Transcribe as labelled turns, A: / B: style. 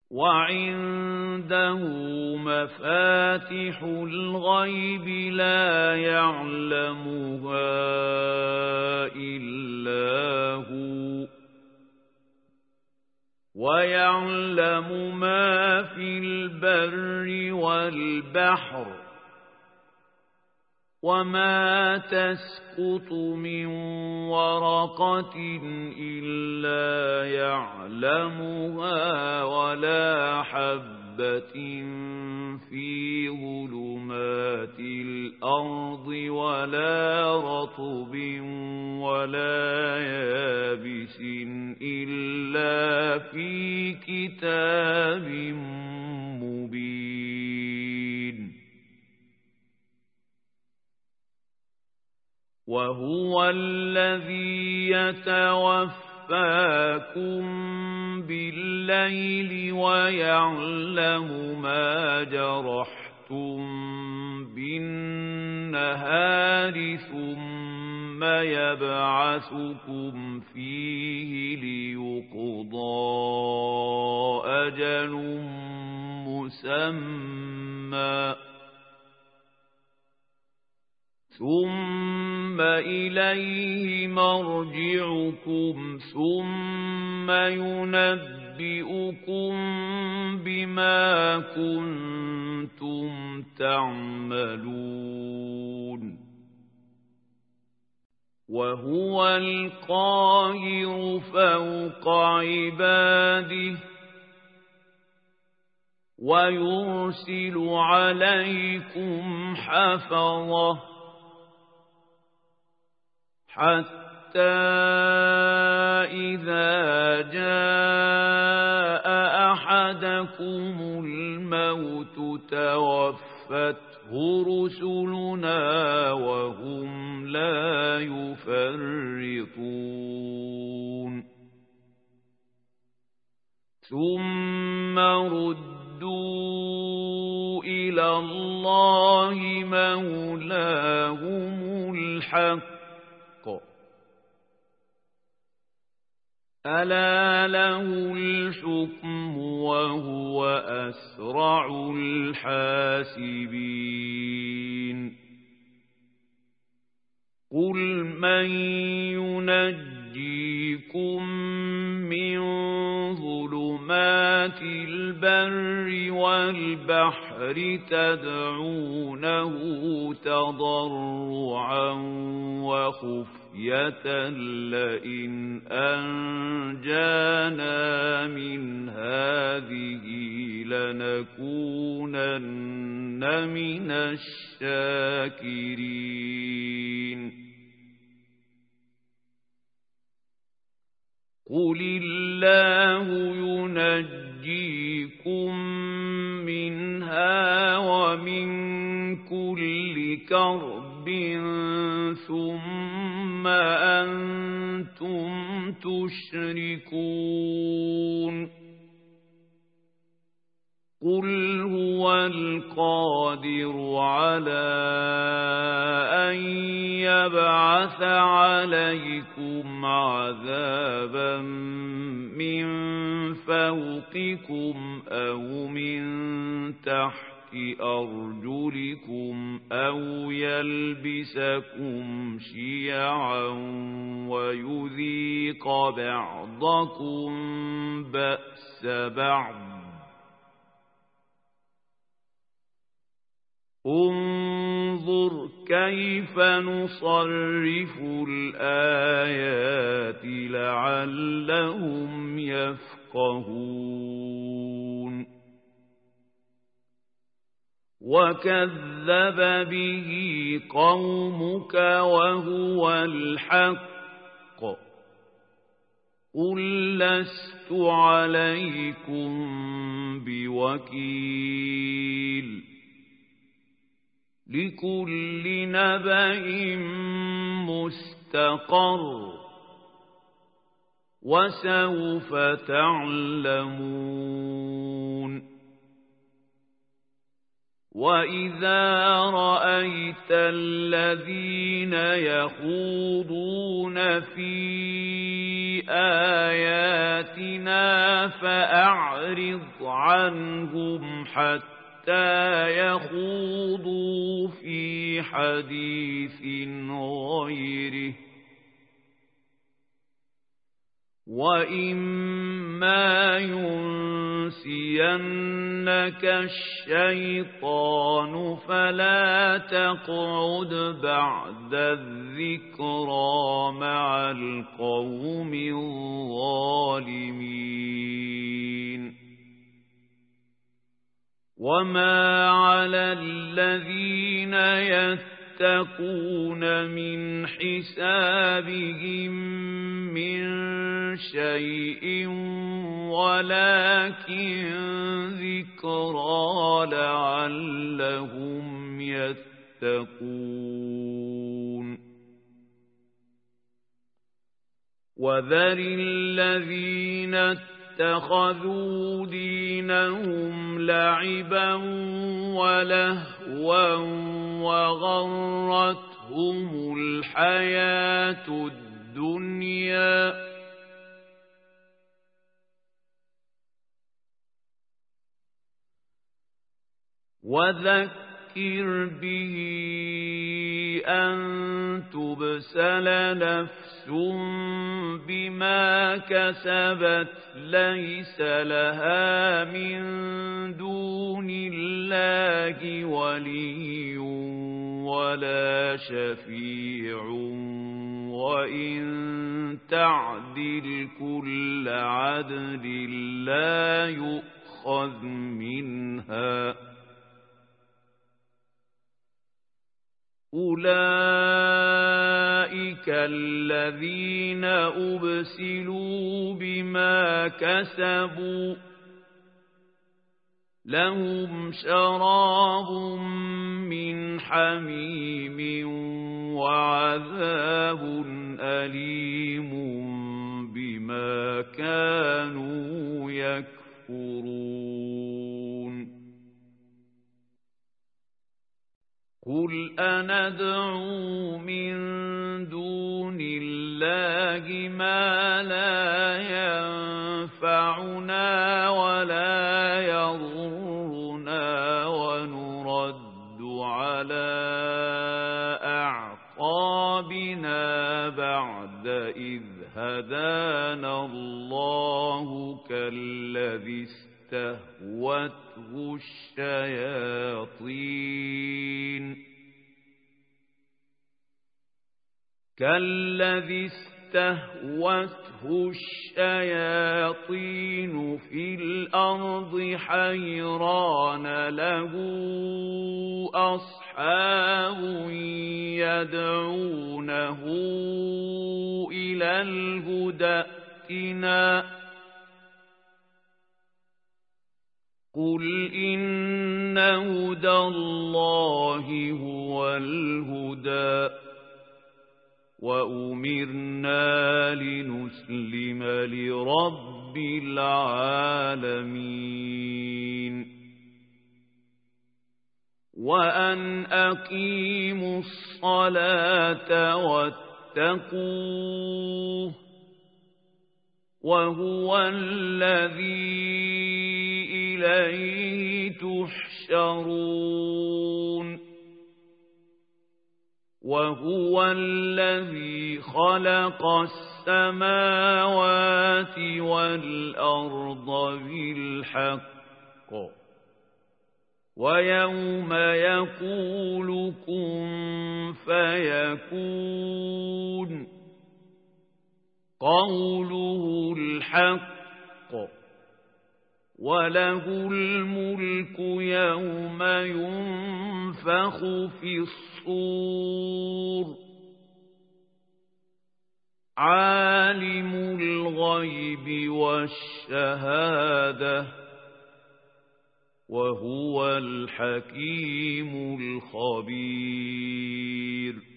A: وعنده مفاتح الغيب لا يعلمها إلا هو ويعلم ما في البر والبحر وما تسقط من ورقة إلا يعلمها ولا حبة في ظلمات الأرض ولا رطب ولا يابس إلا في كتاب مبين وهو الذي يتوفاكم بالليل ويعلم ما جرحتم بالنهار ثم يبعثكم فيه ليقضى أجل مسمى ثم إليه مرجعكم ثم ينبئكم بما كنتم تعملون وهو القاهر فوق عباده ويرسل عليكم حفظة حتى إذا جاء أحدكم الموت توفته رسلنا وهم لا يفرطون ثم ردوا إلى الله مولاهم الحق ألا له الحكم وهو أسرع الحاسبين قل من ينجيكم من ظلمات البر والبحر تدعونه تضرعا وخفية لئن أنجانا من هذه لنكونن من الشاكرين قل الله ينجيكم منها ومن كل كرب ثم أنتم تشركون قل هو القادر على أن يبعث عليكم عذابا من فوقكم أو من تحت أرجلكم أو يلبسكم شيعا ويذيق بعضكم بأس بعض انظر كيف نصرف الآيات لعلهم يفقهون وكذب به قومك وهو الحق قل لست عليكم بوكيل لكل نبأ مستقر وسوف تعلمون وإذا رأيت الذين يخوضون في آياتنا فأعرض عنهم حتى يخوضوا في حديث غيره وَإِمَّا يُنسِيَنَّكَ الشَّيْطَانُ فَلَا تَقْعُدْ بَعْدَ الذِّكْرَىٰ مَعَ الْقَوْمِ الظَّالِمِينَ وَمَا عَلَى الَّذِينَ يَتَّقُونَ مِنْ حِسَابِهِمْ مِنْ شَيْءٍ وَلَكِنْ ذِكْرَىٰ لَعَلَّهُمْ يَتَّقُونَ وَذَرِ الَّذِينَ اتَّخَذُوا دِينَهُمْ لَعِبًا وَلَهْوًا وَغَرَّتْهُمُ الْحَيَاةُ الدُّنْيَا وَذَكِّرْ بِهِ أَن تُبْسَلَ نَفْسٌ بِمَا كَسَبَتْ لَيْسَ لَهَا مِن دُونِ اللَّهِ وَلِيٌّ وَلَا شَفِيعٌ وَإِن تَعْدِلْ كُلَّ عَدْلٍ لَّا يُؤْخَذْ مِنْهَا أُولَئِكَ الَّذِينَ أُبْسِلُوا بِمَا كَسَبُوا لَهُمْ شَرَابٌ مِّنْ حَمِيمٍ وَعَذَابٌ أَلِيمٌ بِمَا كَانُوا يَكْفُرُونَ قُلْ أَنَدْعُو مِن دُونِ اللَّهِ مَا لَا يَنفَعُنَا وَلَا يَضُرُّنَا وَنُرَدُّ عَلَىٰ أَعْقَابِنَا بَعْدَ إِذْ هَدَانَا اللَّهُ كَالَّذِي اسْتَهْوَتْهُ الشَّيَاطِينُ فِي الْأَرْضِ حَيْرَانَ لَهُ أَصْحَابٌ يَدْعُونَهُ إِلَى الْهُدى ائْتِنَا قُلْ إِنَّ هُدَى اللَّهِ هُوَ الْهُدَىٰ وَأُمِرْنَا لِنُسْلِمَ لِرَبِّ الْعَالَمِينَ وَأَنْ أَقِيمُوا الصَّلَاةَ وَاتَّقُوهُ وَهُوَ الَّذِي إِلَيْهِ تُحْشَرُونَ وَهُوَ الَّذِي خَلَقَ السَّمَاوَاتِ وَالْأَرْضَ بِالْحَقِّ وَيَوْمَ يَقُولُ كُن فَيَكُونُ قَوْلُهُ الْحَقُّ وَلَهُ الْمُلْكُ يَوْمَ يُنفَخُ فِي الصُّورِ عَالِمُ الْغَيْبِ وَالشَّهَادَةِ وَهُوَ الْحَكِيمُ الْخَبِيرُ